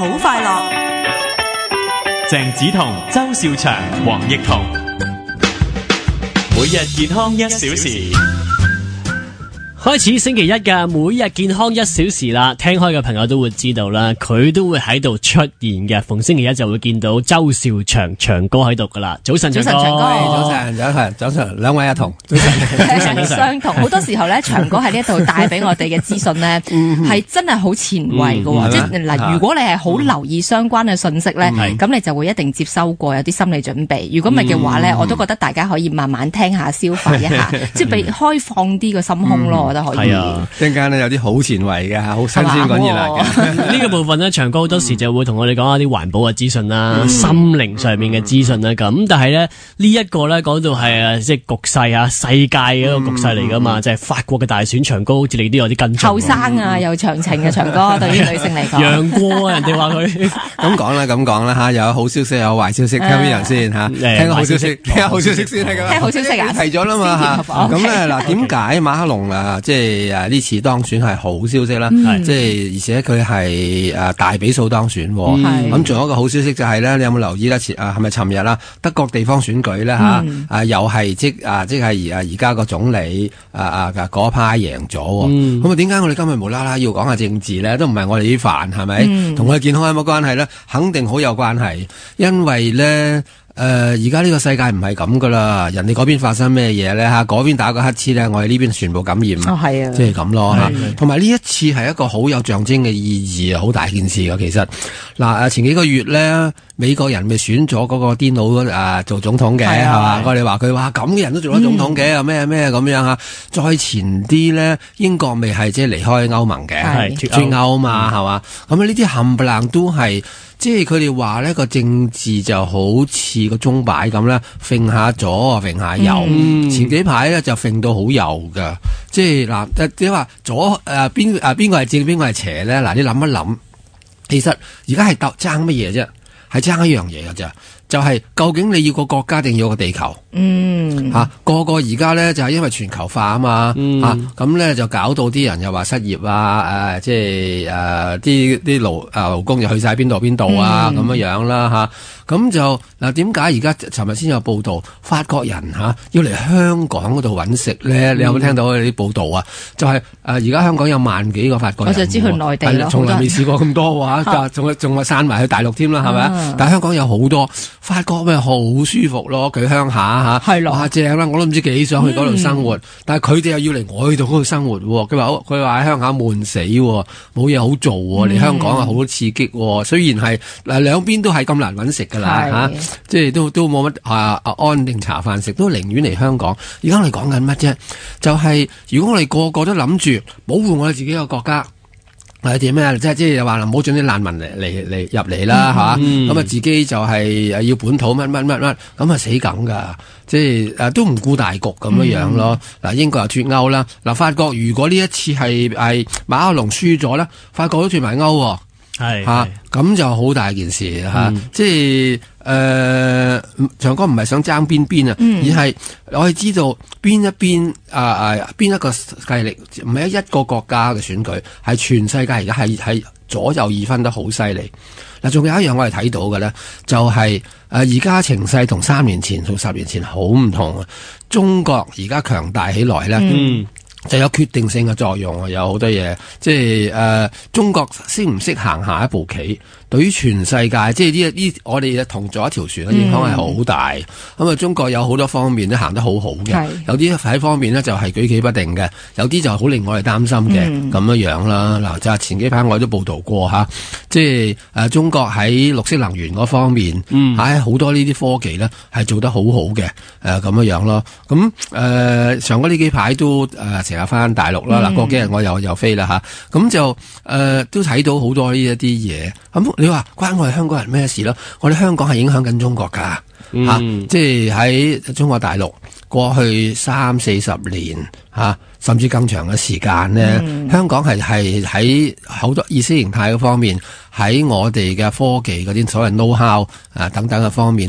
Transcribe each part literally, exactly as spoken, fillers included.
好快樂。 鄭子彤、周兆祥、黃奕彤，每日健康一小時。 開始星期一嘅每日健康一小時啦，聽開嘅朋友都會知道啦，佢都會喺度出現嘅。逢星期一就會見到周兆祥祥哥喺度噶啦。早晨，祥哥， 早晨，早晨，早晨，兩位阿同，早晨， 相同。好多時候咧，祥哥喺呢一度帶俾我哋嘅資訊咧，係真係好前衛嘅。即係嗱，如果你係好留意相關嘅信息咧，咁你就會一定接收過，有啲心理準備。如果唔係嘅話咧，我都覺得大家可以慢慢聽下，消化一下，即係俾開放啲個心胸咯。可以啊，陣間咧有啲好前衛嘅，好新鮮滾熱辣嘅。 呢個部分咧，祥哥好多時就會同我哋講下啲環保嘅資訊啦、嗯、心靈上面嘅資訊啦咁。但係咧呢一個咧講到係啊，即係局勢啊，世界嘅一個局勢嚟噶嘛，嗯、就係法國嘅大選。祥哥好似你都有啲跟進。後生啊，又長情嘅祥哥，對於女性嚟講， 楊過人哋話佢咁講啦，咁講啦吓，有好消息，有壞消息，聽邊人先吓？聽個好消息，聽下好消息先係咁。 聽好消息啊！ 提咗啦嘛吓，咁咧嗱，點解馬克龍啊，即係誒呢次當選係好消息啦？嗯、即係而且佢係誒大比數當選。咁仲、嗯、有一個好消息就係咧，你有冇留意咧？前啊係咪尋日啦？德國地方選舉咧吓，嗯、啊又係即啊即係而而家個總理啊啊嗰派贏咗。咁啊點解我哋今日無啦啦要講下政治咧？都唔係我哋啲飯係咪？同、嗯、我哋健康有冇關係咧？肯定好有關係，因為咧。誒，而家呢個世界唔係咁噶啦，人哋嗰邊發生咩嘢咧吓，嗰邊打個乞嗤咧，我哋呢邊全部感染， 哦係啊， 即係咁咯吓。同埋呢一次係一個好有象徵嘅意義啊，好大件事噶。其實嗱，誒前幾個月咧，美國人咪選咗嗰個癲佬誒做總統嘅係嘛，我哋話佢話咁嘅人都做咗總統嘅，咩咩咁樣吓。再前啲咧，英國咪係即係離開歐盟嘅，脫脫歐嘛係嘛。咁啊呢啲冚唪唥都係。即係佢哋話呢個政治就好似個鐘擺咁啦，揈下左揈下右。嗯、前幾排咧就揈到好右噶。即係嗱，即係話左誒邊誒邊個係正邊個係邪咧？嗱，你諗一諗，其實而家係鬥爭乜嘢啫？係爭一樣嘢噶咋？就係、是、究竟你要個國家定要個地球？嗯，吓、啊、個個而家咧就係、是、因為全球化啊嘛，吓咁咧就搞到啲人又話失業啊，誒、呃、即係誒啲啲勞誒勞工又去晒邊度邊度啊咁、嗯、樣樣啦吓，咁、啊、就嗱點解而家尋日先有報道法國人吓、啊、要嚟香港嗰度搵食咧？嗯、你有冇聽到啲報道啊？就係誒而家香港有萬幾個法國人， 我就知去內地咯， 從來未試過咁多話，仲仲話散埋去大陸添啦，係咪、啊？但係香港有好多。法國咪好舒服咯，佢鄉下吓，哇正啦！我都唔知幾想去嗰度生活，嗯、但係佢哋又要嚟我呢度嗰度生活。佢話佢話喺鄉下悶死，冇嘢好做。嚟、嗯、香港啊好多刺激。雖然係嗱兩邊都係咁難搵食噶啦吓，即係都都冇乜啊安定茶飯食，都寧願嚟香港。而家我哋講緊乜啫？就係、是、如果我哋個個都諗住保護我哋自己個國家。係點咩？即係即係話唔好准啲難民嚟嚟嚟入嚟啦，吓咁啊！自己就係要本土乜乜乜乜，咁啊死梗噶！即係誒都唔顧大局咁樣樣咯。嗱、嗯，英國又脫歐啦，嗱法國如果呢一次係係馬克龍輸咗咧，法國都脫埋歐，係吓咁就好大件事吓。嗯、即係誒，祥哥唔係想爭邊邊啊，嗯、而係我哋知道邊一邊啊啊邊一個勢力，唔係一個國家嘅選舉，係全世界而家係係左右二分得好犀利。嗱，仲有一樣我哋睇到嘅咧，就係誒而家情勢同三年前同十年前好唔同啊！中國而家強大起來咧。嗯就有決定性嘅作用啊！有好多嘢，即係誒、呃，中國識唔識行下一步棋？對於全世界，即係呢呢，我哋同咗一條船嘅影響係好大。咁啊、嗯，中國有好多方面都行得好好嘅，是有啲喺方面呢就係舉棋不定嘅，有啲就好令我哋擔心嘅咁、嗯、樣樣啦。嗱，就係前幾排我都報道過吓，即係誒、呃，中國喺綠色能源嗰方面，喺好、嗯、多呢啲科技呢係做得好好嘅，誒、呃、咁樣樣咯。咁誒、呃，上嗰呢幾排都誒成日翻大陸啦，嗱、嗯，過幾日我又又飛啦吓，咁、啊、就誒、呃、都睇到好多呢一啲嘢咁。你話關我哋香港人咩事咯？我哋香港係影響緊中國噶吓、嗯啊，即係喺中國大陸過去三四十年吓、啊，甚至更長嘅時間呢、嗯、香港係係喺好多意識形態嘅方面，喺我哋嘅科技嗰啲所謂 know how 啊等等嘅方面呢，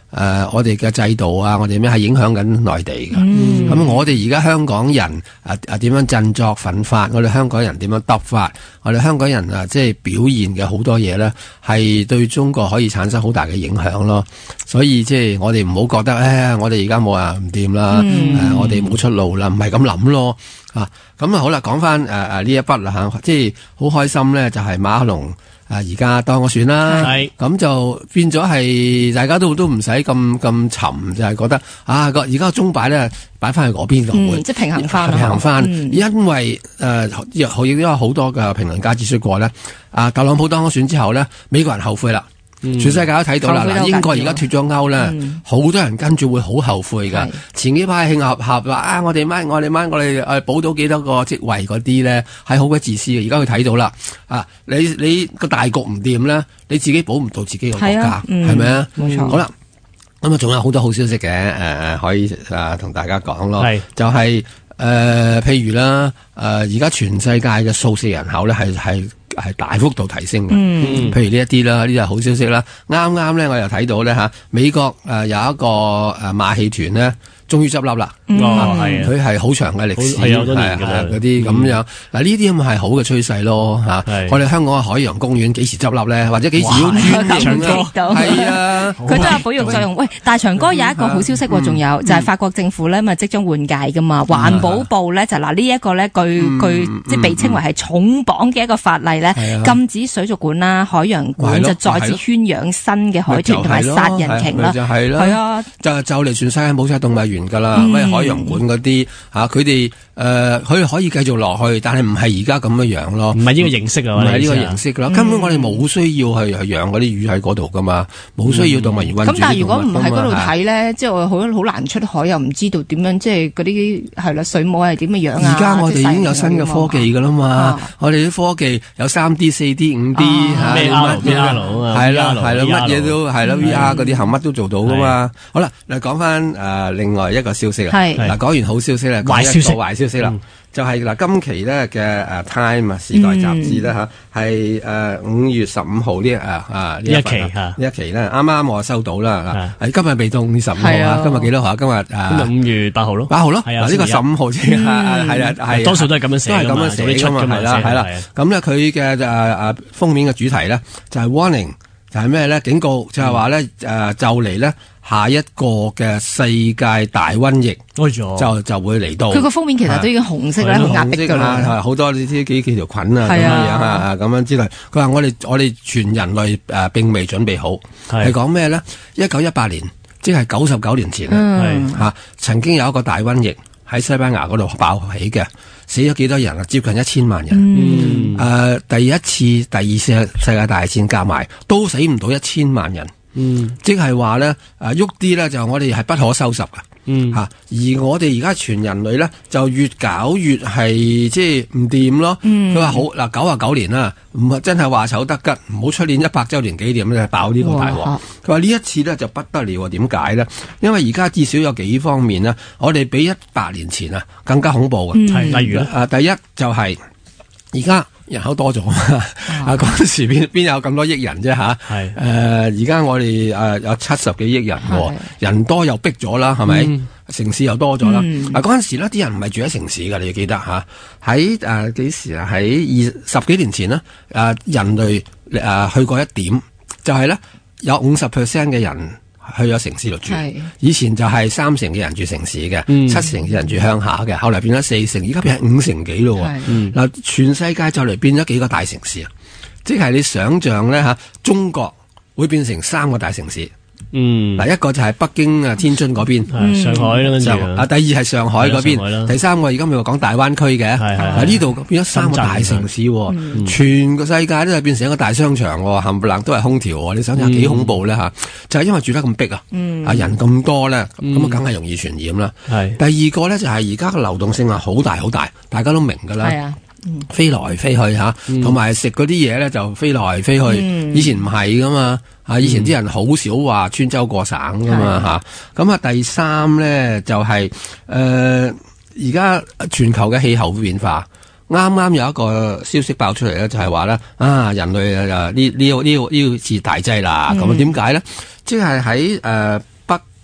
呃、我哋嘅制度啊，我哋咩係影響緊內地嘅。咁、嗯、我哋而家香港人啊啊點樣振作奮發？我哋香港人點樣揼法？我哋香港人啊，即係表現嘅好多嘢咧，係對中國可以產生好大嘅影響咯。所以即係我哋唔好覺得，誒，我哋而家冇啊唔掂啦，誒、嗯呃，我哋冇出路啦，唔係咁諗咯。啊，咁啊好啦，講翻誒誒呢一筆啦嚇，即係好開心咧，就係馬克龍。啊！而家當我選啦，咁就變咗係大家都都唔使咁咁沉，就係、是、覺得啊個而家個鐘擺咧擺翻去嗰邊度， 嗯、即係平衡翻， 平衡翻。 嗯、 因為誒亦亦都有好多嘅評論家指出過咧，啊特朗普當選之後咧，美國人後悔啦。嗯、全世界都睇到啦，嗱，英國而家脫咗歐咧，好、嗯、多人跟住會好後悔噶。前幾排慶合合話啊，我哋掹我哋掹我哋誒補到幾多個職位嗰啲咧，係好鬼自私嘅。而家佢睇到啦，啊，你你個大局唔掂咧，你自己保唔到自己個國家，係咪啊？冇錯。好啦，咁啊，仲有好多好消息嘅，誒、呃、誒，可以誒同、呃、大家講咯，就係、是、誒、呃，譬如啦，誒而家全世界嘅數字人口咧係係。係大幅度提升嘅，嗯、譬如呢一啲啦，呢啲係好消息啦。啱啱咧，我又睇到咧嚇，美國誒有一個誒馬戲團咧，終於執笠啦。哦，係佢係好長嘅歷史，係好多年嘅嗰啲咁樣。嗱，呢啲咁係好嘅趨勢咯嚇。我哋香港嘅海洋公園幾時執笠咧？或者幾時要轉型咧？係啊， 佢都有保育作用。喂，大長哥有一個好消息喎，仲有就係法國政府咧，咪即將換屆噶嘛？環保部咧就嗱呢一個咧，據據即係被稱為係重磅嘅一個法例咧，禁止水族館啦、海洋館就再次圈養新嘅海豚同埋殺人鯨啦。係啊， 就就嚟全世界冇晒動物園噶啦。海洋館嗰啲嚇，佢哋誒佢可以繼續落去，但係唔係而家咁嘅樣咯， 唔係呢個形式啊， 唔係呢個形式噶啦，嗯、根本我哋冇需要去去養嗰啲魚喺嗰度噶嘛，冇需要動物園韞住啲動物。咁、嗯、但係如果唔喺嗰度睇咧，即係我好好難出海，又唔知道點樣，即係嗰啲係啦，水母係點嘅樣啊？而家我哋已經有新嘅科技噶啦嘛，啊、我哋啲科技有三 D、四 D、五 D 嚇， 咩 R、V R 啊， 係啦係啦，乜嘢都係啦 ，V R 嗰啲行乜都做到噶嘛。好啦，嚟講翻誒另外一個消息啊，嗱講完好消息咧， 壞消息， 壞消息啦，嗯、就係嗱今期咧嘅誒 Time 啊，時代雜誌咧嚇係誒五月十五號呢啊啊呢一期呢一期咧，啱啱我收到啦，係今日未到五月十五號啊，今日幾多號啊？今日誒今日五月八號咯，八號咯，嗱呢個十五號先係啊係， 多數都係咁樣寫，都係咁樣寫出㗎嘛，係啦係啦， 咁咧佢嘅誒誒封面嘅主題咧就係 warning，就係咩咧？警告就係話咧誒就嚟咧。下一個嘅世界大瘟疫，哎、就就會嚟到。 佢個封面其實都已經紅色啦，好壓迫㗎啦。 好多呢啲幾幾條菌啊，咁樣樣啊，咁樣之類。佢話我哋我哋全人類誒、呃、並未準備好，係講咩咧？一九一八年，即係九十九年前啊，嚇、嗯、曾經有一個大瘟疫喺西班牙嗰度爆起嘅，死咗幾多人啊？接近一千萬人。誒、嗯呃，第一次、第二次世界大戰夾埋都死唔到一千萬人。嗯，即係話咧，誒喐啲咧就我哋係不可收拾嘅，嗯吓，而我哋而家全人類咧就越搞越係即係唔掂咯。佢話、嗯、好嗱，九啊九年啦，唔係真係話醜得吉，唔好出年一百周年紀念咧爆呢個大鑊。佢話呢一次咧就不得了，點解咧？因為而家至少有幾方面呢，我哋比一百年前啊更加恐怖嘅。係、嗯、例如咧，誒第一就係而家。人口多咗啊！嗰陣時邊邊有咁多億人啫吓？係誒，而家我哋誒有七十幾億人，人多又逼咗啦，係咪？城市又多咗啦。嗱嗰陣時呢啲人唔係住喺城市噶，你要記得吓。喺誒幾時啊？喺二十幾年前呢，誒人類誒去過一點，就係咧有五十 percent 嘅人。去咗城市度住，是以前就係三成嘅人住城市嘅，嗯、七成嘅人住鄉下嘅，後來變咗四成，而家變係五成幾咯。嗱是，全世界就嚟變咗幾個大城市啊！即係你想象咧吓，中國會變成三個大城市。嗯，嗱，一個就係北京啊、天津嗰邊， 上海啦，跟住啊，第二係上海嗰邊，第三個而家咪話講大灣區嘅，嗱呢度變咗三個大城市，全個世界都係變成一個大商場，冚唪唥都係空調，你想想幾恐怖咧吓？就係因為住得咁逼啊，啊人咁多咧，咁啊梗係容易傳染啦。係第二個咧就係而家嘅流動性啊好大好大，大家都明噶啦。嗯、飛來飛去吓，同埋食嗰啲嘢咧就飛來飛去。嗯、以前唔係噶嘛，啊以前啲人好少話穿州過省噶嘛吓。咁啊、嗯、第三咧就係誒而家全球嘅氣候變化，啱啱有一個消息爆出嚟咧，就係話咧啊人類啊呢呢呢呢次大劑啦。咁啊點解咧？即係喺誒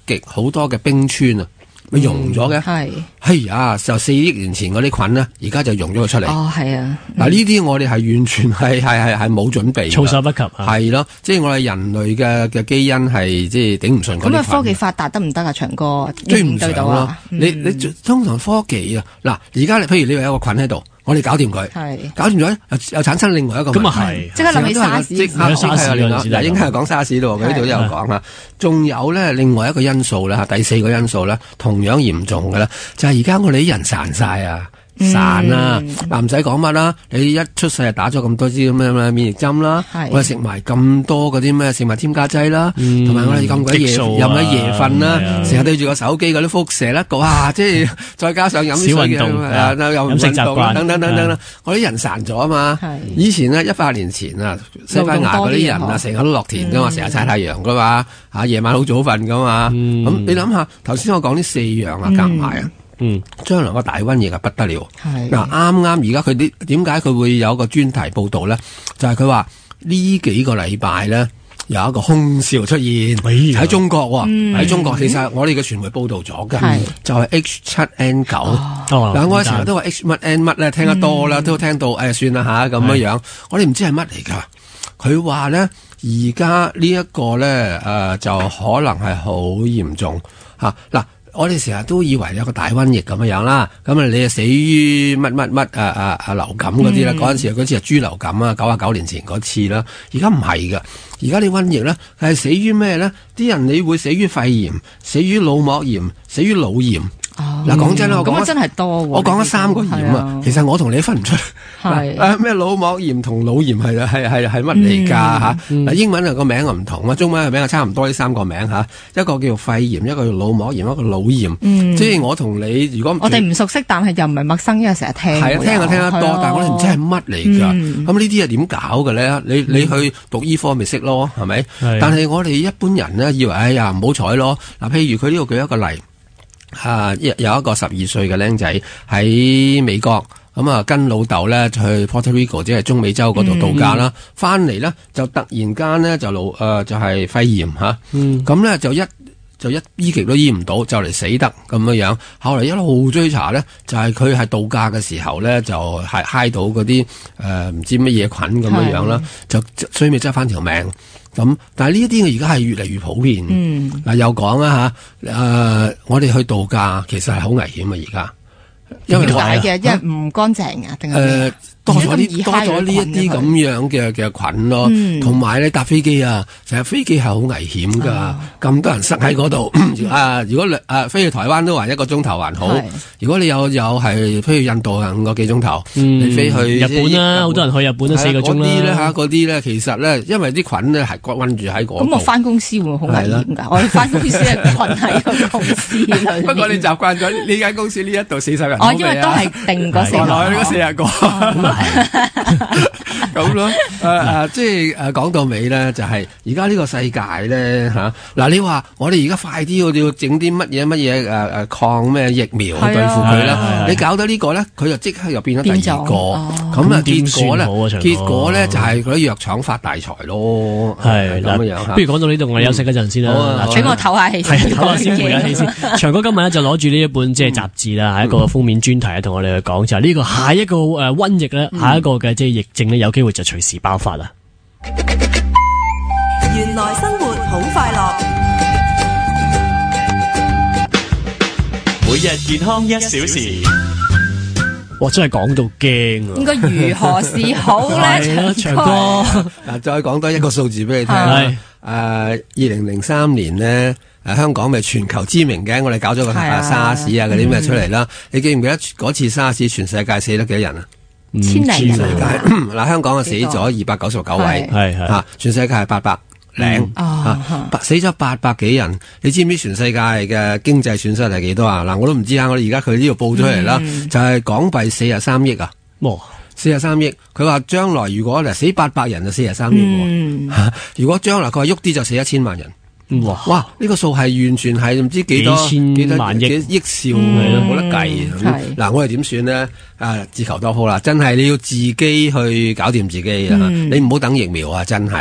極好多嘅冰川啊，咪溶咗嘅。 係係啊，就四億年前嗰啲菌咧，而家就溶咗佢出嚟。 哦，係啊。 嗱呢啲我哋係完全係係係係冇準備， 措手不及。 係咯，即係我哋人類嘅嘅基因係即係頂唔順嗰啲菌。 咁啊，科技發達得唔得啊？長哥追唔上咯。 嗯、 你你通常科技啊，嗱而家你譬如你話有個菌喺度。我哋搞掂佢，搞掂咗又又產生另外一個問題。 咁啊係， 即刻諗起沙士， 即刻沙士嗱，應該係講沙士咯。佢呢度都有講啦。仲有咧，另外一個因素咧，第四個因素咧，同樣嚴重嘅咧，就係而家我哋啲人散晒啊！散啦，嗱唔使講乜啦，你一出世就打咗咁多支咁嘅免疫針啦，我哋食埋咁多嗰啲咩食物添加劑啦，同埋我哋咁鬼夜飲咗夜瞓啦，成日對住個手機嗰啲輻射啦，哇！即係再加上飲少運動啊， 飲食習慣等等等等啦，我啲人散咗啊嘛。以前呢，一百年前啊，西班牙嗰啲人啊，成日都落田噶嘛，成日曬太陽噶嘛，嚇夜晚好早瞓噶嘛。咁你諗下，頭先我講呢四樣啊，夾埋啊。嗯，將來個大瘟疫係不得了。嗱，啱啱而家佢啲點解佢會有一個專題報道咧？就係佢話呢幾個禮拜咧有一個空少出現喺、哎、中國喎，喺、嗯、中國其實我哋嘅傳媒報道咗嘅，就係 H 七 N 九。嗱、哦，我成日都話 H 乜 N 乜咧，聽得多啦，嗯、都聽到誒、哎，算啦吓咁樣樣。我哋唔知係乜嚟㗎。佢話咧，而家呢一個咧誒，就可能係好嚴重嚇嗱。啊我哋成日都以為有個大瘟疫咁樣樣啦，咁啊你啊死於乜乜乜啊啊啊流感嗰啲啦，嗰陣、嗯、時嗰次係豬流感啊，九啊九年前嗰次啦，而家唔係噶，而家你瘟疫咧係死於咩咧？啲人你會死於肺炎，死於腦膜炎，死於腦炎。嗱，講真啦，我講真係多，我講咗三個炎啊。其實我同你分唔出，係誒咩腦膜炎同腦炎係係係係乜嚟㗎嚇？嗱，英文啊個名啊唔同啊，中文嘅名啊差唔多呢三個名嚇，一個叫肺炎，一個叫腦膜炎，一個腦炎。即係我同你如果我哋唔熟悉，但係又唔係陌生，因為成日聽係啊，聽就聽得多，但係我哋唔知係乜嚟㗎。咁呢啲係點搞嘅咧？你你去讀醫科咪識咯，係咪？但係我哋一般人咧以為哎呀唔好彩咯。嗱，譬如佢呢度舉一個例。啊！有一個十二歲嘅僆仔喺美國，咁啊跟老豆咧去 Puerto Rico，即係中美洲嗰度度假啦。翻嚟咧就突然間咧就腦誒就係、是、肺炎吓，咁咧、嗯、就一就一醫極都醫唔到，就嚟死得咁樣樣。後嚟一路追查咧，就係佢係度假嘅時候咧就係揩到嗰啲誒唔知乜嘢菌咁樣樣啦，就所以咪執翻條命。咁，但係呢一啲而家係越嚟越普遍。嗯，嗱又講啊吓，誒、呃，我哋去度假其實係好危險啊！而家，因為點解嘅？因為唔乾淨啊，定係誒多咗啲多咗呢一啲咁樣嘅嘅菌咯。同埋咧搭飛機啊，成日飛機係好危險噶，咁、哦、多人塞喺嗰度啊！如果啊飛去台灣都還一個鐘頭還好，是如果你有有係飛去印度啊五個幾鐘頭，嗯、你飛去日本啦，好多人去日本都四個鐘啦。嗰啲咧嚇，嗰啲咧其實咧，因為啲菌咧係韞住喺嗰度。咁我翻公司會好危險㗎，我哋翻公司係韞喺個公司裏面。不過你習慣咗呢間公司呢一度四十人，哦，因為都係定嗰四個，嗰四十個。咁咯，誒誒、呃，即係誒講到尾咧，就係而家呢個世界咧嚇，嗱、啊、你話我哋而家快啲，我哋要整啲乜嘢乜嘢誒誒抗咩疫苗去對付佢啦，你搞到呢個咧，佢就即刻又變咗第二個，咁啊結果咧，結果咧就係嗰啲藥廠發大財咯，係咁樣樣。不如講到呢度，我哋休息一陣先啦，俾我唞下氣先，唞下先，唞下氣先。長哥今日咧就攞住呢一本即係雜誌啦，係一個封面專題啊，同我哋去講就係呢個下一個誒瘟疫咧，下一個嘅即係疫症咧，有機會就隨時爆發啦。原來生活好快樂，每日健康一小時。哇！真係講到驚啊！應該如何是好咧？長哥，嗱，再講多一個數字俾你聽。係誒，二零零三年呢，誒香港咪全球知名嘅，我哋搞咗個沙士啊嗰啲咩出嚟啦。你記唔記得嗰次沙士全世界死得幾多人啊？千零世界嗱，香港啊死咗二百九十九位，係係吓，全世界係八百零啊，死咗八百幾人。你知唔知全世界嘅經濟損失係幾多啊？嗱，我都唔知啊。我哋而家佢呢度報出嚟啦，嗯、就係港幣四十三億啊，四十三億。佢話將來如果嗱死八百人就四十三億，嗯啊、如果將來佢話喐啲就死一千萬人。哇！哇！呢、這個數係完全係唔知幾多幾千萬億幾億兆，冇、嗯、得計。嗱，我哋點算呢？啊，自求多福啦！真係你要自己去搞掂自己啊！嗯、你唔好等疫苗啊！真係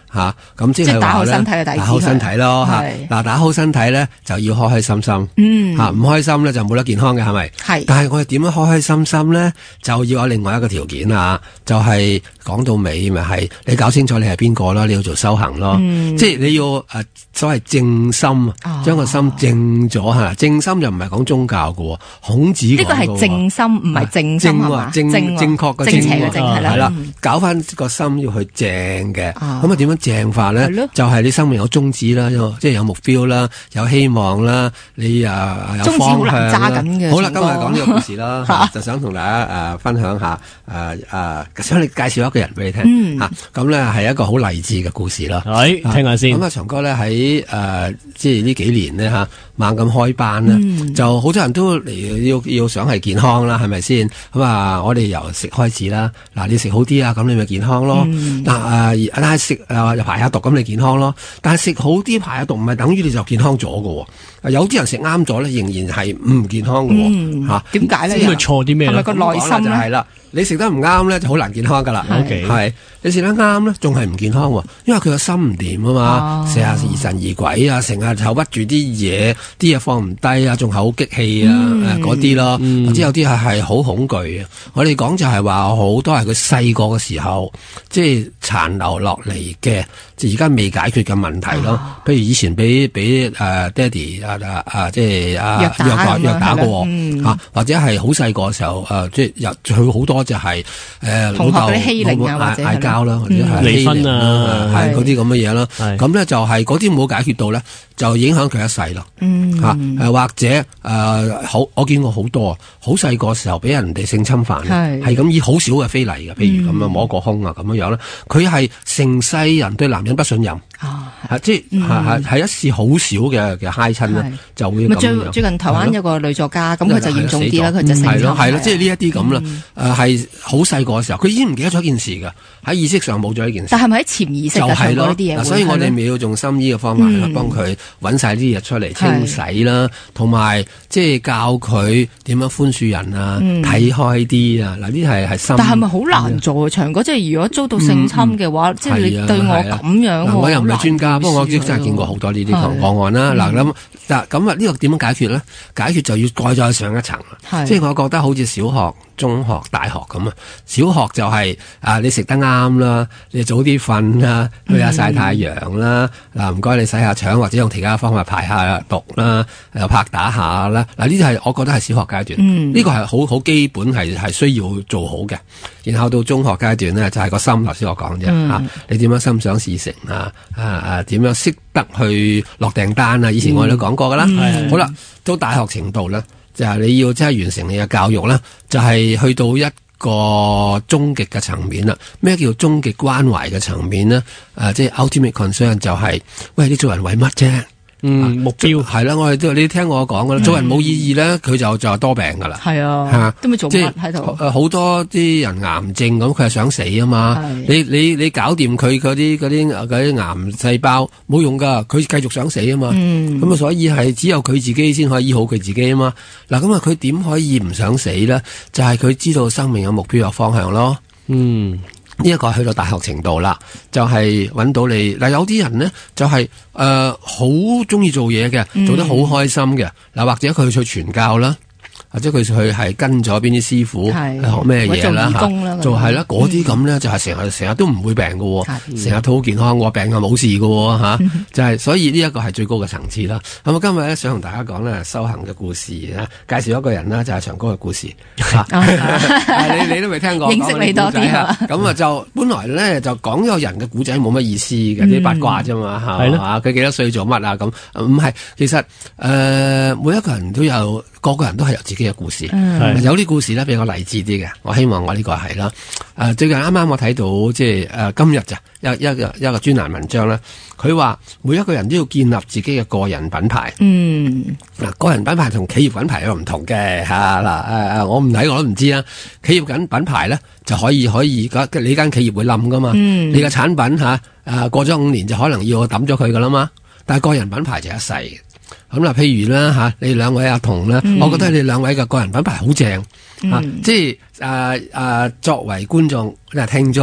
嚇，咁即係話咧打好身體咯嚇。嗱，打好身體咧就要開開心心，嗯嚇，唔開心咧就冇得健康嘅，係咪？係。但係我哋點樣開開心心咧，就要有另外一個條件啊，就係講到尾咪係你搞清楚你係邊個啦，你要做修行咯，即係你要誒所謂正心，將個心正咗嚇。正心又唔係講宗教嘅喎，孔子講嘅喎。呢個係正心，唔係正心係嘛？正正確嘅正嘅正係啦，搞翻個心要去正嘅。咁啊點樣正法咧？就係你生命有宗旨啦，即係有目標啦，有希望啦，你啊有方向啦。好啦，今日講呢個故事啦，就想同大家誒分享下誒誒，想你介紹一個人俾你聽嚇。咁咧係一個好勵志嘅故事啦。 係聽下先。 咁啊，長哥咧喺誒即係呢幾年咧嚇猛咁開班啦，就好多人都嚟要要想係健康啦，係咪先？咁啊，我哋由食開始啦。嗱，你食好啲啊，咁你咪健康咯。嗱誒，但係食誒又排下毒，咁你健康咯。但係食好啲排下毒，唔係等於你就健康咗㗎喎。有啲人食啱咗咧，仍然係唔健康㗎喎。嚇，點解咧？ 咁咪錯啲咩咧？ 係咪個內心咧？ 係啦，你食得唔啱咧，就好難健康㗎啦。 OK， 係你食得啱咧，仲係唔健康喎，因為佢個心唔掂啊嘛，成日疑神疑鬼啊，成日就屈住啲嘢，啲嘢放唔低啊，仲係好激氣啊，誒嗰啲咯，或者有啲係係好恐懼啊。我哋講就係話好多係佢細個嘅時候，即係殘留落嚟嘅，即係而家未解決嘅問題咯。譬如以前俾俾誒爹哋啊啊啊，即係啊虐打虐打過嚇，或者係好細個嘅時候誒，即係佢好多就係誒老豆欺凌啊，或者嗌交啦，或者係離婚啊， 係嗰啲咁嘅嘢啦。咁咧就係嗰啲冇解決到咧，就影響佢一世咯。嚇誒或者誒好，我見過好多好細個時候俾人哋性侵犯，係咁以好少嘅非禮嘅，譬如咁啊摸個胸啊咁樣樣咧，佢係成世人對男人不信任。啊，即係係係一次好少嘅嘅嗨親咧，就會咁樣。 最近台灣有個女作家，咁佢就嚴重啲啦，佢就性侵。 係咯係咯，即係呢一啲咁啦。誒係好細個嘅時候，佢已經唔記得咗件事㗎，喺意識上冇咗呢件事。 但係咪喺潛意識就係呢啲嘢？ 所以我哋咪要用心醫嘅方法啦，幫佢揾晒啲嘢出嚟清洗啦，同埋即係教佢點樣寬恕人啊，睇開啲啊。嗱呢啲係係心。 但係咪好難做啊？長哥，即係如果遭到性侵嘅話，即係你對我咁樣， 我又唔係專家，不過我真係見過好多呢啲個案啦。嗱咁嗱咁啊，呢個點樣解決咧？解決就要再再上一層啦。即係我覺得好似小學、中學、大學咁啊。小學就係啊，你食得啱啦，你早啲瞓啦，去下曬太陽啦。嗱，唔該你洗下腸或者用其他方法排下毒啦，又拍打下啦。嗱，呢啲係我覺得係小學階段，呢個係好好基本係係需要做好嘅。然後到中學階段咧，就係個心，頭先我講啫嚇，你點樣心想事成啊？啊啊，點樣識得去落訂單啊？以前我哋都講過噶啦。好啦，到大學程度咧，就係你要真係完成你嘅教育咧，就係去到一個終極嘅層面啦。咩叫終極關懷嘅層面咧？誒，即係 ultimate concern 就係，喂，你做人為乜啫？ 嗯，目標係啦，我哋都你聽我講噶啦，做人冇意義咧，佢就就多病噶啦。 係啊，係都咪做乜喺度？ 誒，好多啲人癌症咁，佢係想死啊嘛。你你你搞掂佢嗰啲嗰啲嗰啲癌細胞冇用噶，佢繼續想死啊嘛。咁啊，所以係只有佢自己先可以醫好佢自己啊嘛。嗱，咁啊，佢點可以唔想死咧？就係佢知道生命有目標有方向咯。嗯。呢一個去到大學程度啦，就係、是、揾到你嗱，有啲人呢，就係誒好中意做嘢嘅，做得好開心嘅嗱，或者佢去傳教啦。或者佢去係跟咗邊啲師傅學咩嘢啦嚇，做係啦嗰啲咁咧就係成日成日都唔會病嘅喎，成日都好健康喎，病啊冇事嘅喎嚇，就係所以呢一個係最高嘅層次啦。咁啊今日咧想同大家講咧修行嘅故事啊，介紹一個人啦，就係長哥嘅故事嚇，你你都未聽過， 認識你多啲啊。 咁啊就本來咧就講呢個人嘅古仔冇乜意思嘅，啲八卦啫嘛係嘛，佢幾多歲做乜啊咁，唔係其實誒每一個人都有。個個人都係有自己嘅故事，嗯、有啲故事咧比較勵志啲嘅。我希望我呢個係啦。誒、呃，最近啱啱我睇到即係誒、呃、今日就一一個一個專欄文章咧，佢話每一個人都要建立自己嘅個人品牌。嗯，嗱，個人品牌同企業品牌有唔同嘅嚇嗱誒，我唔睇我都唔知啦。企業緊品牌咧就可以可以你間企業會冧噶嘛，嗯、你嘅產品嚇誒、啊、過咗五年就可能要抌咗佢噶啦嘛，但係個人品牌就一世。咁啦，譬如啦吓，你兩位阿童咧，嗯、我覺得你兩位嘅個人品牌好正、嗯、啊！即係誒誒，作為觀眾、聽眾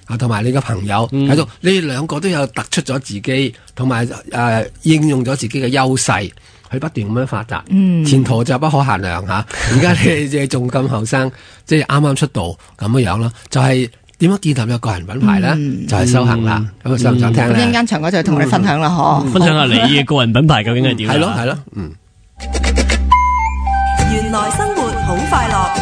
啊，同埋你嘅朋友喺度，嗯、你哋兩個都有突出咗自己，同埋誒應用咗自己嘅優勢，去不斷咁樣發達，嗯、前途就不可限量嚇。而家你哋仲咁後生，即係啱啱出道咁樣樣咯，就係、是。點樣建立一個個人品牌咧？嗯、就係修行啦。咁啊、嗯，想唔想聽咧？ 咁一陣間長哥就同我哋分享啦，嗬、嗯。 分享下你嘅個人品牌究竟係點？ 係咯，係咯，嗯。 原來生活好快樂。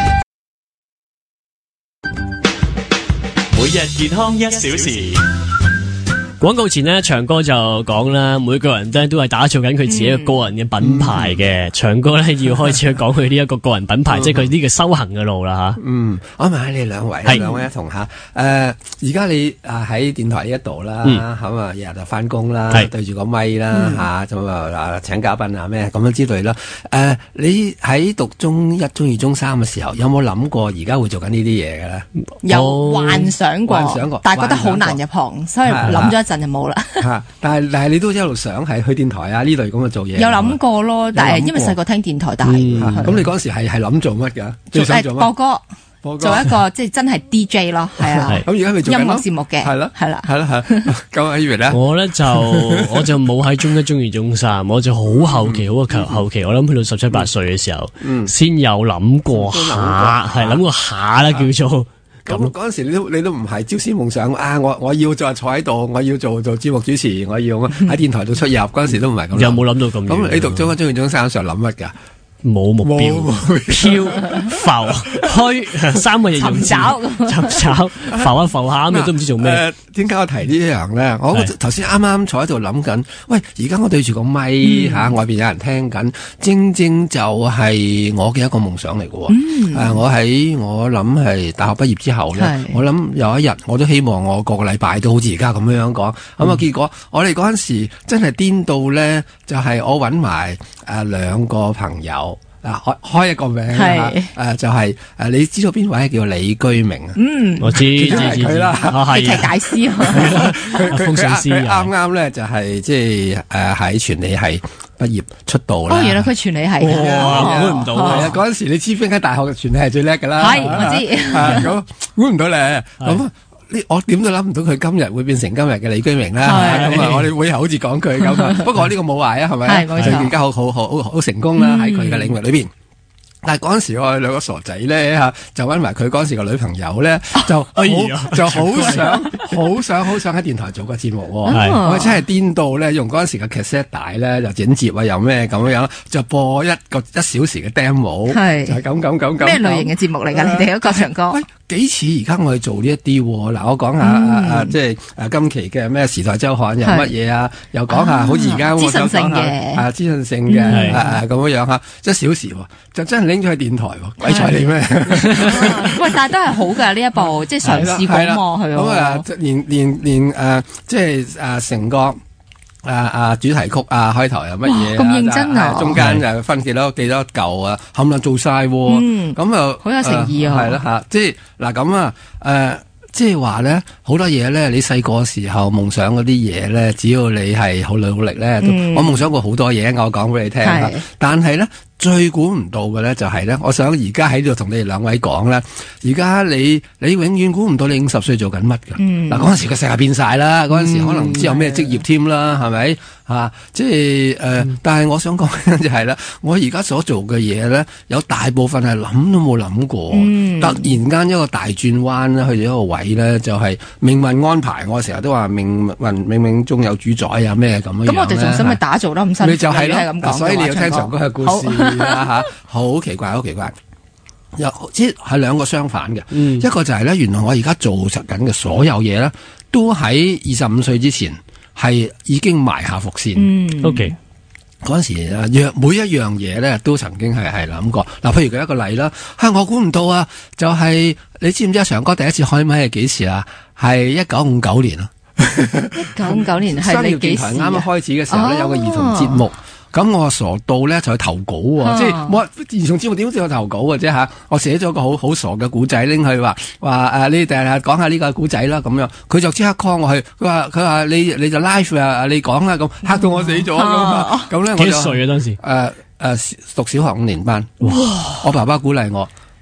每日健康一小時。 廣告前呢，長哥就講啦，每個人都都係打造緊佢自己嘅個人嘅品牌嘅。嗯、長哥咧要開始去講佢呢一個個人品牌，嗯、即係佢呢個修行嘅路啦吓。嗯， 我問下你兩位，兩是位一同吓。誒、呃，而家你啊喺電台呢一度啦，咁啊日日就翻工啦，是對住個咪啦吓，咁啊請嘉賓啊咩咁樣之類啦。誒、呃，你喺讀中一、中二、中三嘅時候，有冇諗過而家會做緊呢啲嘢嘅咧？ 有幻想過， 幻想過， 但係覺得好難入行，所以諗咗一陣就冇啦。 吓，但係但係你都一路想係去電台啊呢類咁嘅做嘢。 有諗過咯，但係因為細個聽電台大。咁你嗰時係係諗做乜㗎？最想做乜？ 播歌。做一個即係真係 D J 咯，係啊， 咁而家咪做音樂節目嘅， 係咯， 係啦， 係啦，係。咁阿 Evan 咧， 我咧就我就冇喺中一、中二、中三，我就好後期，好求後期，我諗去到十七八歲嘅時候，先有諗過下，係諗過下啦，叫做。 咁嗰陣時你都你都唔係朝思夢想啊！我我要再坐喺度，我要做做節目主持，我要喺電台度出入。嗰陣時都唔係咁。 有冇諗到咁？ 咁你讀中一、中二、中三嘅時候諗乜㗎？ 冇目標，飄浮虛三個形容詞，尋找浮一浮下咁，都唔知做咩。 誒，點解我提呢一樣咧？我頭先啱啱坐喺度諗緊，喂，而家我對住個咪吓，外邊有人聽緊，正正就係我嘅一個夢想嚟嘅。誒，我喺我諗係大學畢業之後咧，我諗有一日我都希望我個個禮拜都好似而家咁樣樣講。咁啊，結果我哋嗰陣時真係顛到咧，就係我揾埋誒兩個朋友。嗱，開開一個名啦，誒就係誒，你知道邊位叫李居明啊？ 嗯，我知知知佢啦， 戲劇大師啊， 佢佢佢啱啱咧就係即係誒喺傳理系畢業出道啦。 哦，原來佢傳理系， 估唔到係啊！嗰陣時你知邊間大學嘅傳理係最叻㗎啦？ 係我知， 咁估唔到咧咁。我點都諗唔到佢今日會變成今日嘅李居明啦，咁啊我哋會好似講佢咁，不過呢個冇壞啊，係咪？佢而家好好好好成功啦，喺佢嘅領域裏邊。但係嗰陣時我哋兩個傻仔咧吓，就揾埋佢嗰陣時個女朋友咧，就好就好想好想好想喺電台做個節目。我真係顛到咧，用嗰陣時嘅 cassette 帶咧，就剪接啊，又咩咁樣，就播一個一小時嘅 demo，就係咁咁咁咁。 咩類型嘅節目嚟㗎？你哋嗰個長歌？ 幾似而家我哋做呢一啲喎，嗱我講下啊即係誒今期嘅咩時代週刊有乜嘢啊，又講下好似而家資訊性嘅啊資訊性嘅誒誒咁樣樣嚇，一小時喎，就真係拎咗去電台喎，鬼睬你咩？ 喂，但係都係好㗎呢一步，即係嘗試廣播係咁啊，連連連誒即係誒成個。啊啊！主題曲啊，開頭有乜嘢咁認真啊？ 中間就分幾多幾多嚿啊，冚唪唥做晒喎。咁啊， 好有誠意啊！ 係啦嚇，即係嗱咁啊，誒，即係話咧，好多嘢咧，你細個時候夢想嗰啲嘢咧，只要你係好努力咧，我夢想過好多嘢，我講俾你聽。但係咧。最估唔到嘅咧就係咧，我想而家喺度同你哋兩位講咧，而家你你永遠估唔到你五十歲做緊乜㗎。嗱嗰陣時個世界變晒啦，嗰陣時可能唔知有咩職業添啦，係咪啊？即係誒，呃嗯、但係我想講就係咧，我而家所做嘅嘢咧，有大部分係諗都冇諗過，嗯、突然間一個大轉彎咧，去到一個位咧，就係、是、命運安排。我成日都話命運冥冥中有主宰啊，咩咁樣。 咁我哋仲想咪打造得咁辛苦？ 你就係咯， 咁講所以你要聽長哥嘅故事。啦吓，好奇怪，好奇怪，又即係兩個相反嘅，嗯、一個就係咧，原來我而家做實緊嘅所有嘢咧，都喺二十五歲之前係已經埋下伏線。 嗯，OK， 嗰陣時啊，若每一樣嘢咧，都曾經係係諗過。嗱，譬如舉一個例啦，吓我估唔到啊，就係、是、你知唔知啊？長哥第一次開咪係幾時啊？係一九五九年啊， 一九五九年係你幾時？ 啱啱開始嘅時候咧，有個兒童節目。哦咁我傻到咧就去投稿喎，啊、即係我兒童節目點知我投稿嘅啫吓？我寫咗個好好傻嘅古仔拎去話話誒，你哋講下呢個古仔啦咁樣，佢就即刻 call 我去，佢話佢話你你就 live 啊，你講啦咁，嚇到我死咗咁，咁咧我就幾歲啊當時？誒誒、呃呃、讀小學五年班，哇！我爸爸鼓勵我。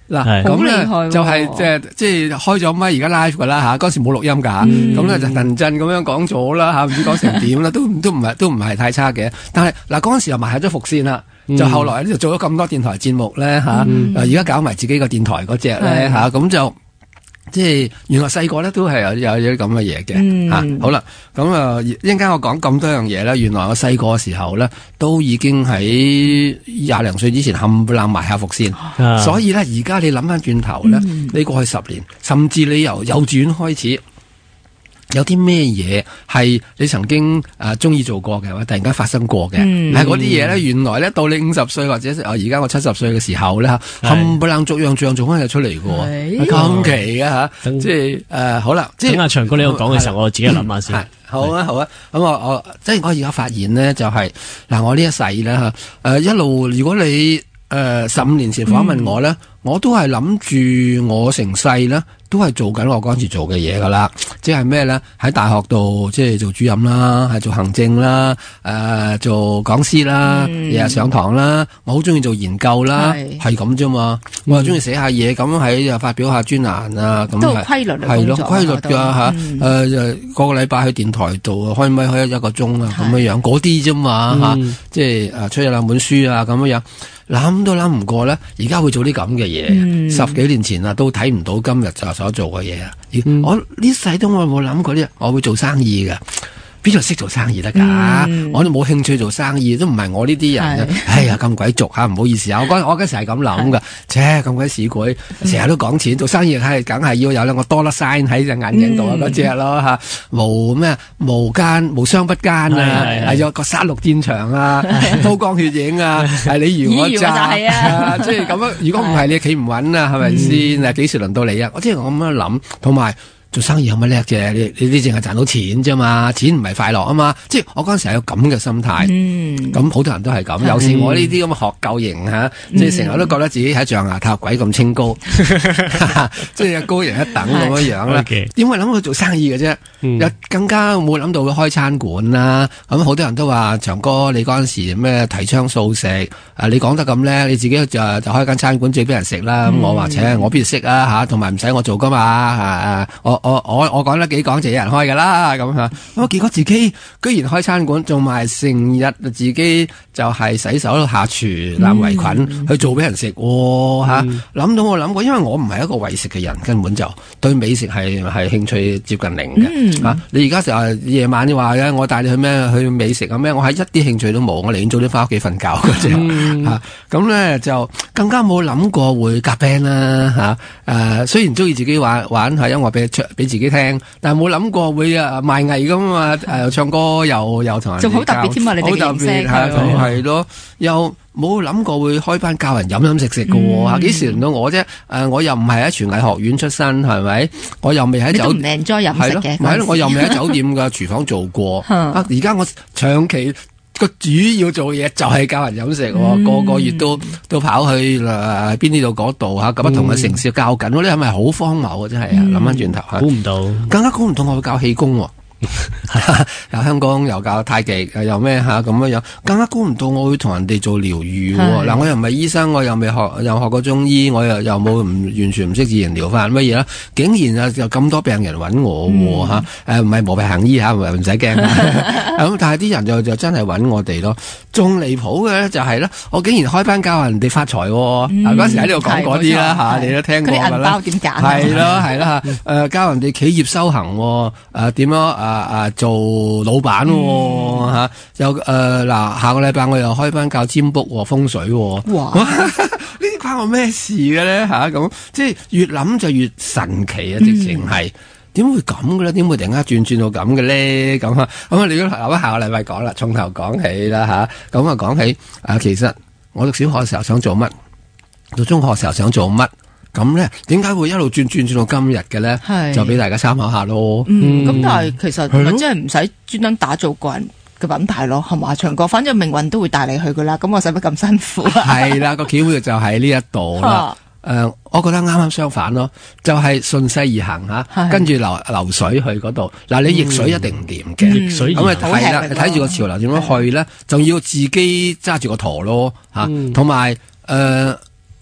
嗱，咁咧就係即係即係開咗咪而家 live 噶啦嚇，嗰時冇錄音㗎，咁咧就陣陣咁樣講咗啦嚇，唔知講成點啦，都都唔係都唔係太差嘅。但係嗱嗰陣時又埋下咗伏線啦，就後來咧就做咗咁多電台節目咧嚇，而家搞埋自己個電台嗰隻咧嚇，咁就。即係原來細個咧都係有有有啲咁嘅嘢嘅嚇，好啦，咁啊一陣間我講咁多樣嘢咧，原來我細個嘅時候咧都已經喺廿零歲之前冚唪唥埋下伏線，啊、所以咧而家你諗翻轉頭咧，嗯、你過去十年，甚至你由幼稚園開始。有啲咩嘢係你曾經誒中意做過嘅，或者突然間發生過嘅，係嗰啲嘢咧，原來咧到你五十歲或者而家我七十歲嘅時候咧，冚唪唥逐樣逐樣做翻嘢出嚟嘅喎，咁奇嘅嚇，即係誒好啦，即係等阿長哥你有講嘅時候，我自己諗下先。 好啊好啊，咁我我即係我而家發現咧，就係嗱我呢一世咧嚇誒一路，如果你誒十五年前訪問我咧，我都係諗住我成世咧。都係做緊我嗰陣時做嘅嘢噶啦，即係咩咧？喺大學度即係做主任啦，係做行政啦，誒、呃、做講師啦，日日、嗯、上堂啦。我好中意做研究啦，係咁啫嘛。我又中意寫下嘢，咁喺發表下專欄啊，咁都規律係咯，規律㗎嚇。誒、嗯呃、個個禮拜去電台度開咪開一個鐘啊，咁樣樣嗰啲啫嘛嚇。即係誒出咗兩本書啊，咁樣樣。諗都諗唔過咧，而家會做啲咁嘅嘢。嗯、十幾年前啊，都睇唔到今日就所做嘅嘢啊！嗯、我呢世都我冇諗過呢，我會做生意嘅。邊度識做生意得㗎？嗯、我都冇興趣做生意，都唔係我呢啲人。是哎呀，咁鬼俗嚇，唔好意思啊！我嗰我嗰時係咁諗㗎，切咁鬼市儈，成日都講錢，做生意係梗係要有兩個多粒 sign 喺隻眼鏡度啊嗰隻咯嚇，無咩無奸無商不奸啊，係有個殺戮戰場啊，刀光血影啊，係你如我詐啊，即係咁樣。如果唔係你企唔穩啊，係咪先？啊幾時輪到你啊？我即係我咁樣諗，同埋。做生意有乜叻啫？你你你淨係賺到錢啫嘛？錢唔係快樂啊嘛！即係我嗰陣時係有咁嘅心態，咁好、嗯、多人都係咁。有時我呢啲咁嘅學究型嚇，嗯、即係成日都覺得自己喺象牙塔鬼咁清高，即係高人一等咁樣樣啦。點會諗去做生意嘅啫？嗯、又更加冇諗到會開餐館啦。咁好多人都話長哥，你嗰陣時咩提倡素食啊？你講得咁叻，你自己就就開間餐館，自己俾人食啦。咁、嗯、我話且我邊度識啊嚇？同埋唔使我做噶嘛啊！我我我我講得幾講就有人開噶啦咁吓，咁結果自己居然開餐館，做埋成日自己就係洗手下廚攬圍裙、嗯、去做俾人食吓，諗、嗯、到我諗過，因為我唔係一個為食嘅人，根本就對美食係係興趣接近零嘅吓、嗯啊。你而家成日夜晚你話嘅，我帶你去咩去美食啊咩，我係一啲興趣都冇，我寧願早啲翻屋企瞓覺嘅啫吓。咁咧、嗯啊、就更加冇諗過會夾 band 啦吓。誒、啊，雖然中意自己玩玩下音樂俾俾自己聽，但係冇諗過會啊賣藝咁嘛，誒唱歌又又同人仲好特別添啊！你哋認識係係咯，又冇諗過會開班教人飲飲食食嘅喎，幾時輪到我啫？誒，我又唔係喺廚藝學院出身，係咪？我又未喺酒店，係咯， 係咯，我又未喺酒店嘅廚房做過。啊，而家我長期個主要做嘢就係教人飲食，嗯、個個月都都跑去誒邊呢度嗰度嚇，咁不同嘅城市教緊，呢係咪好荒謬啊？真係啊！諗翻轉頭嚇， 估唔到， 更加估唔到我會教氣功喎。又香港又教太極又咩吓咁樣樣，更加估唔到我會同人哋做療愈喎。嗱，我又唔係醫生，我又未學又學過中醫，我又又冇唔完全唔識自然療法乜嘢啦，竟然啊有咁多病人揾我吓，誒唔係無病行醫吓，唔唔使驚。咁但係啲人就就真係揾我哋咯。仲離譜嘅咧就係咧，我竟然開班教人哋發財。嗱，嗰時喺呢度講嗰啲啦吓，你都聽過噶啦。嗰啲銀包點揀？係咯係啦吓，誒教人哋企業修行，誒點樣誒？啊啊！做老闆吓、哦，嗯、又誒嗱、呃，下個禮拜我又開班教占卜、哦、風水、哦。哇！呢啲關我咩事嘅咧吓？咁即係越諗就越神奇啊！直情係點會咁嘅咧？點會突然間轉轉到咁嘅咧？咁啊咁啊！你都留翻下個禮拜講啦，從頭講起啦吓。咁啊講起啊，其實我讀小學嘅時候想做乜，讀中學嘅時候想做乜。咁咧，點解會一路轉轉轉到今日嘅咧？係就俾大家參考下咯。 嗯，咁、嗯、但係其實咪即係唔使專登打造個人嘅品牌咯，係嘛？長哥，反正命運都會帶你去噶啦。咁我使乜咁辛苦？ 係啦，個機會就喺呢一度啦。誒、呃，我覺得啱啱相反咯，就係、是、順勢而行吓，跟住流流水去嗰度。嗱，你逆水一定唔掂嘅，逆水咁啊係啦，睇住個潮流點樣去咧，仲要自己揸住個舵咯吓，同埋誒。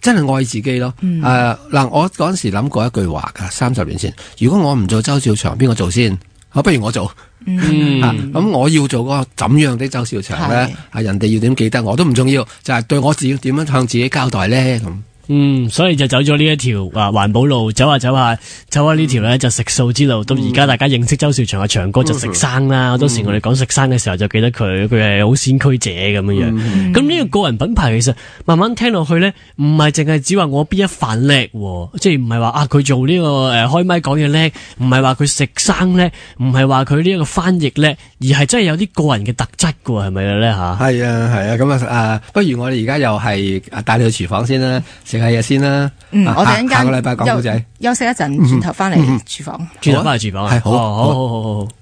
真係愛自己咯。誒、嗯，嗱、呃，我嗰陣時諗過一句話噶，三十年前，如果我唔做周少祥，邊個做先？我不如我做。嗯，咁、啊、我要做嗰個怎樣的周少祥咧？係人哋要點記得我都唔重要，就係、是、對我自己點樣向自己交代咧咁。 嗯，所以就走咗呢一條啊環保路，走下走下，走下呢條咧就食素之路。到而家大家認識周少祥嘅長哥就食生啦。好、嗯、多時我哋講食生嘅時候就記得佢，佢係好先驅者咁樣樣。咁呢、嗯、個個人品牌其實慢慢聽落去咧，唔係淨係只話我邊一飯叻，即係唔係話啊佢做呢、這個誒、呃、開麥講嘢叻，唔係話佢食生叻，唔係話佢呢一個翻譯叻，而係真係有啲個人嘅特質噶，係咪咧吓？係啊係啊，咁啊誒，不如我哋而家又係帶你去廚房先啦。食下嘢先啦。 嗯，我哋一陣間下個禮拜講古仔， 休息一陣，轉頭翻嚟廚房。 轉頭翻嚟廚房，係好，好好好好好。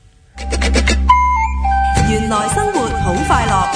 原來生活好快樂，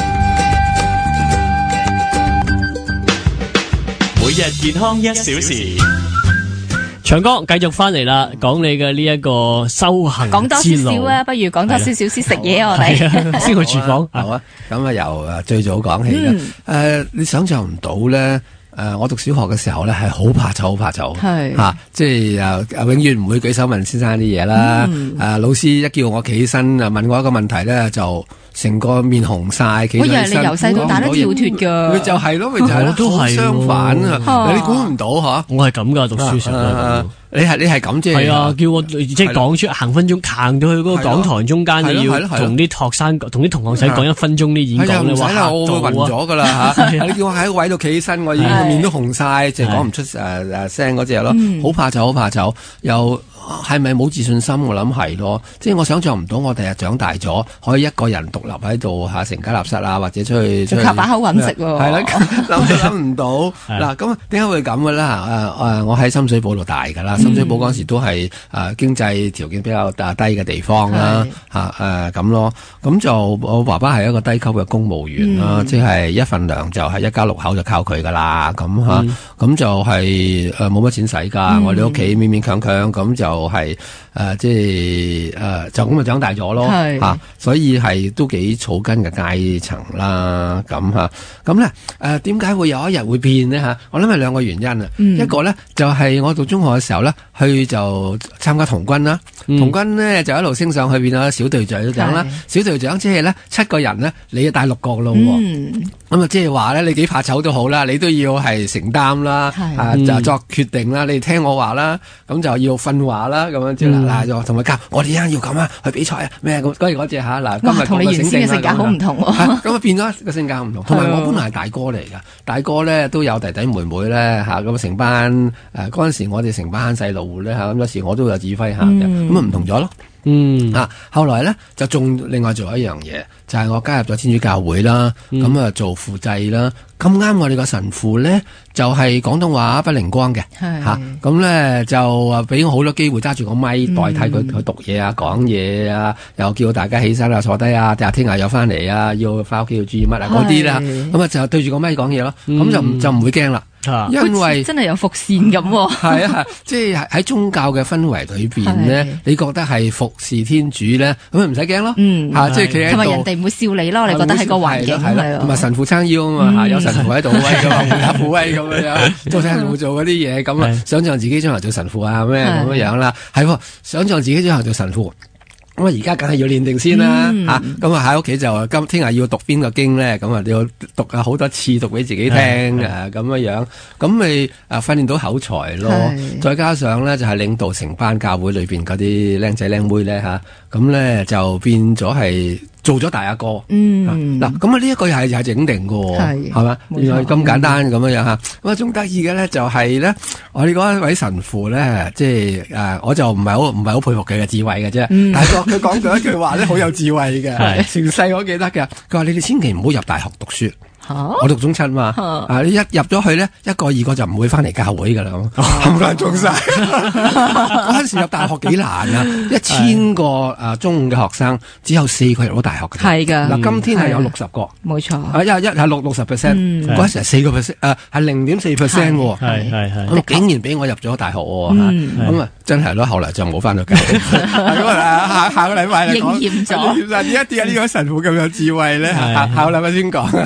每日健康一小時。 長哥繼續翻嚟啦，講你嘅呢一個修行之路。講多少少啊，不如講多少少先食嘢我哋。先去廚房。好啊，咁啊由誒最早講起啦。誒、嗯呃，你想象唔到咧。誒、呃，我讀小學嘅時候咧，係好怕醜，好怕醜，係吓、啊，即係誒、呃，永遠唔會舉手問先生啲嘢啦。誒、嗯呃，老師一叫我企起身，誒，問我一個問題咧，就成個面紅晒，企起身。我以為你由細到大都跳脫噶。佢就係咯，咪就係、是、咯，都係相反啊！你估唔到吓？我係咁噶，讀書時候都係咁。你係你係咁啫？係啊，叫我即係講出行分鐘，行到去嗰個講堂中間，你要同啲學生、同啲同學仔講一分鐘啲演講咧，哇！嚇到我會暈咗噶啦嚇！你叫我喺個位度企起身，我已經面都紅晒，淨係講唔出誒誒聲嗰隻咯，好怕醜，好怕醜，又係咪冇自信心？我諗係咯，即係我想象唔到我第日長大咗，可以一個人獨立喺度嚇成家立室啊，或者出去出去靠把口揾食喎。係啦，諗都諗唔到。嗱咁點解會咁嘅咧？誒誒，我喺深水埗度大㗎啦。深水埗嗰陣時都係誒、呃、經濟條件比較低嘅地方啦，嚇誒咁咯。咁就我爸爸係一個低級嘅公務員啦，嗯、即係一份糧就係一家六口就靠佢噶啦。咁嚇，咁、嗯、就係誒冇乜錢使㗎。嗯、我哋屋企勉勉強強咁就係、是、誒、呃、即係誒、呃、就咁就長大咗咯嚇。所以係都幾草根嘅階層啦。咁嚇咁咧誒點解會有一日會變呢？嚇？我諗係兩個原因啊。嗯、一個咧就係、是、我讀中學嘅時候咧。去就參加童軍啦，嗯、童軍咧就一路升上去變咗小隊長啦，小隊長即係咧七個人咧，你就帶六個咯，咁啊即係話咧你幾怕醜都好啦，你都要係承擔啦，啊就、嗯、作決定啦，你聽我話啦，咁就要訓話啦，咁樣即係嗱就同佢教，我哋而家要咁啊，去比賽啊咩咁，嗰日嗰隻吓嗱，今日同你原先嘅性格好唔同，咁啊變咗個性格唔同，同埋我本來係大哥嚟噶，大哥咧都有弟弟妹妹咧吓，咁成班誒嗰陣時我哋成班細路咧吓，咁有時我都有指揮下嘅，咁啊唔同咗咯。嗯啊，後來咧就仲另外做一樣嘢，就係、是、我加入咗天主教會啦，咁啊、嗯、做輔祭啦。咁啱我哋個神父咧就係、是、廣東話不靈光嘅，吓咁咧就啊俾我好多機會揸住個咪代替佢去讀嘢啊、講嘢啊，又叫大家起身啊、坐低啊，第日聽日又翻嚟啊，要翻屋企要注意乜啊嗰啲啦，咁啊就對住個咪講嘢咯，咁、嗯、就就唔會驚啦。因為真係有伏線咁，係啊，即係喺宗教嘅氛圍裏邊咧，你覺得係服侍天主咧，咁咪唔使驚咯。嗯，吓即係企喺度，同埋人哋唔會笑你咯。你覺得喺個環境係咯，同埋神父撐腰啊嘛，吓有神父喺度威噶嘛，護下護威咁樣樣，做神父做嗰啲嘢，咁啊，想象自己將來做神父啊咩咁樣樣啦，係想象自己將來做神父。咁啊，而家梗係要練定先啦，吓咁啊喺屋企就今聽日要讀邊個經咧，咁啊你要讀啊好多次讀俾自己聽嘅咁樣樣，咁咪啊訓練到口才咯，再加上咧就係領導成班教會裏邊嗰啲僆仔僆妹咧吓，咁咧就變咗係做咗大阿哥。嗯，嗱咁啊呢一個又係又係整定嘅，係係嘛，原來咁簡單咁樣樣吓，咁啊仲得意嘅咧就係咧，我哋嗰一位神父咧，即係誒我就唔係好唔係好佩服佢嘅智慧嘅啫，但係佢講咗一句話咧，好有智慧嘅，成世我記得嘅。佢話你哋千祈唔好入大學讀書。我讀中七嘛，啊你一入咗去咧，一個二個就唔會翻嚟教會噶啦，冚唪唥中晒。嗰陣時入大學幾難啊，一千個誒中五嘅學生，只有四個入到大學嘅。係噶，嗱今天係有六十個，冇錯。啊一一係六六十 percent，嗰陣時係四個 percent，誒係零點四 percent，係係係。咁竟然俾我入咗大學喎，咁啊真係咯，後來就冇翻到教會。咁啊下下個禮拜嚟講，應驗咗。點解點解呢個神父咁有智慧咧？下下個禮拜先講。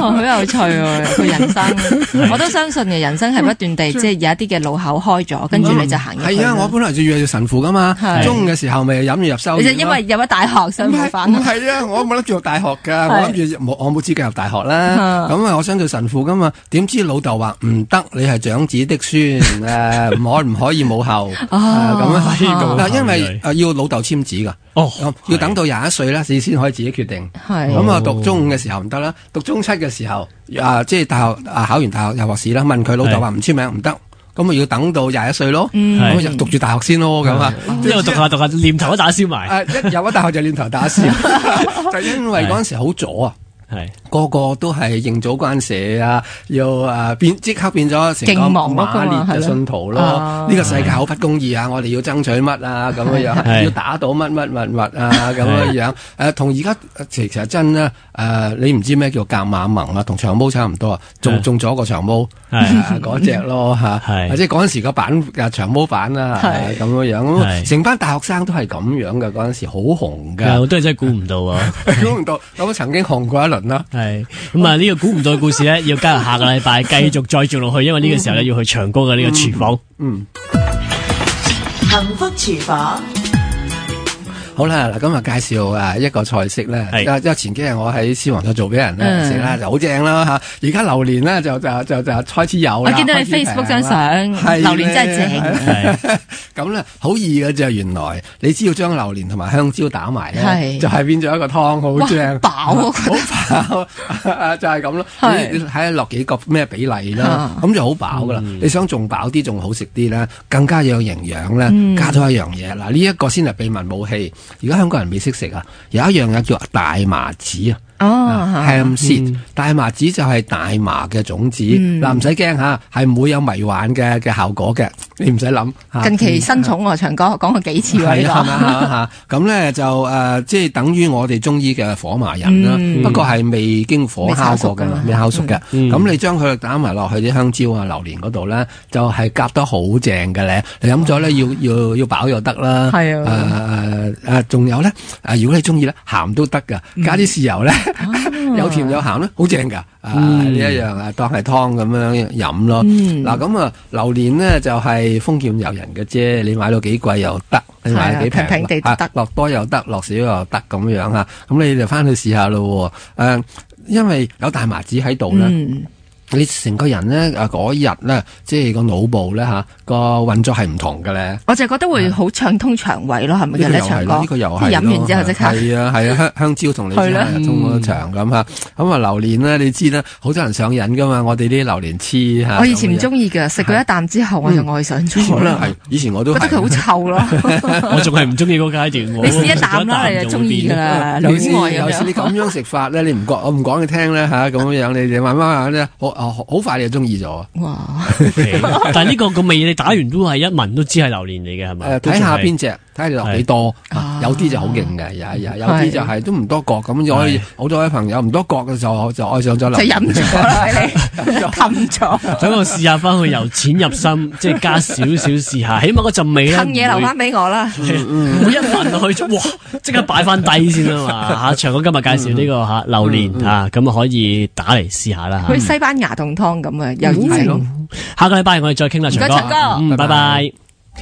好有趣喎個人生。我都相信嘅，人生係不斷地即係有一啲嘅路口開咗，跟住你就行入去。 係啊，我本來就要做神父噶嘛，中午嘅時候咪飲住入修院。 你就因為入咗大學想冇返？ 唔係啊，我冇諗住讀大學㗎，我諗住冇我冇資格入大學啦。咁啊，我想做神父噶嘛，點知老豆話唔得，你係長子的孫，誒唔可唔可以母後咁啊？嗱，因為誒要老豆簽字㗎。哦，要等到廿一歲咧，你先可以自己決定。係咁啊，讀中五嘅時候唔得啦，讀中七嘅時候啊，即係大學啊，考完大學入學試啦，問佢老豆話唔簽名唔得，咁啊要等到廿一歲咯，咁就讀住大學先咯，咁啊， 之後讀下讀下，念頭都打消埋。 誒，一入咗大學就念頭打消，就因為嗰陣時好左啊。係個個都係認祖關社啊，要誒變即刻變咗成個馬列嘅信徒咯。呢個世界好不公義啊！我哋要爭取乜啊咁樣樣，要打倒乜乜乜乜啊咁樣樣。誒同而家其實真咧誒，你唔知咩叫甲馬盟啊，同長毛差唔多啊，仲仲咗個長毛嗰隻咯嚇，即係嗰陣時個版啊長毛版啊咁樣樣。咁成班大學生都係咁樣嘅，嗰陣時好紅㗎。 我都係真係估唔到啊！ 估唔到咁曾經紅過一輪。 係咁啊！呢個估唔到嘅故事咧，要加入下個禮拜繼續再做落去，因為呢個時候咧要去長歌嘅呢個廚房。嗯， 幸福廚房。 好啦，嗱，今日介紹誒一個菜式咧，因為前幾日我喺獅王菜做俾人咧食啦，就好正啦嚇。而家榴蓮咧就就就就開始有啦。 我見到你 Facebook 張相，榴蓮真係正。 咁咧好易嘅啫，原來你只要將榴蓮同埋香蕉打埋咧，就係變咗一個湯，好正，飽好飽，就係咁咯。你睇下落幾個咩比例啦，咁就好飽噶啦。你想仲飽啲，仲好食啲咧，更加有營養咧，加多一樣嘢。嗱，呢一個先係秘密武器。而家香港人未識食啊，有一樣嘢叫大麻籽啊。哦 ，ham seed，大麻籽就係大麻嘅種子。嗱，唔使驚吓，係唔會有迷幻嘅嘅效果嘅，你唔使諗。 近期新寵喎，長哥講過幾次喎呢個。係啊，咁咧就誒，即係等於我哋中醫嘅火麻仁啦，不過係未經火烤過嘅，未烤熟嘅。咁你將佢打埋落去啲香蕉啊、榴蓮嗰度咧，就係夾得好正嘅咧。你飲咗咧，要要要飽又得啦。係啊。誒誒，仲有咧，誒，如果你中意咧，鹹都得噶，加啲豉油咧。有甜有鹹咧，好正噶！啊，呢一樣啊，當係湯咁樣飲咯。嗱，咁啊，榴蓮咧就係豐儉由人嘅啫，你買到幾貴又得，你買到幾平平地得，落多又得，落少又得咁樣吓。咁你就翻去試下咯。誒，因為有大麻籽喺度咧。你成個人咧，啊嗰日咧，即係個腦部咧嚇個運作係唔同嘅咧。 我就覺得會好暢通腸胃咯，係咪嘅咧？長哥， 呢個又係飲完之後即刻係啊係啊，香香蕉同你通咗腸咁嚇。咁啊榴蓮咧，你知啦，好多人上癮噶嘛。我哋啲榴蓮黐嚇。 我以前唔中意嘅，食過一啖之後我就愛上咗啦。 係以前我都覺得佢好臭咯。 我仲係唔中意嗰階段。 你試一啖啦，你就中意㗎啦。 有時有時你咁樣食法咧，你唔講我唔講你聽咧嚇，咁樣你哋慢慢慢咧，好好快你就中意咗。哇！ 但係呢個個味你打完都係一聞都知係榴蓮嚟嘅係咪？ 誒，睇下邊隻，睇下你落幾多。有啲就好勁嘅，有有有啲就係都唔多角咁。我好多位朋友唔多角嘅就就愛上咗榴蓮。 就飲咗啦，你吞咗。 等我試下翻去由淺入深，即係加少少試下，起碼嗰陣味咧。 吞嘢留翻俾我啦。 唔會一聞落去，哇！即刻擺翻低先啊嘛嚇！長哥今日介紹呢個嚇榴蓮嚇，咁啊可以打嚟試下啦。 好似西班牙凍湯咁啊，有熱情。 下個禮拜我哋再傾啦，長哥。 長哥， 嗯，拜拜。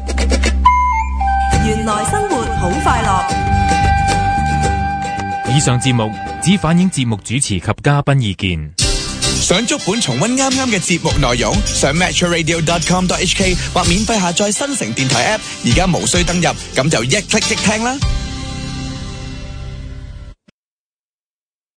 原來生活好快樂。 以上節目只反映節目主持及嘉賓意見。 想足本重溫啱啱嘅節目內容，上 metro radio dot com dot h k 或免費下載新城電台 app， 而家無需登入，咁就一 click 即聽啦。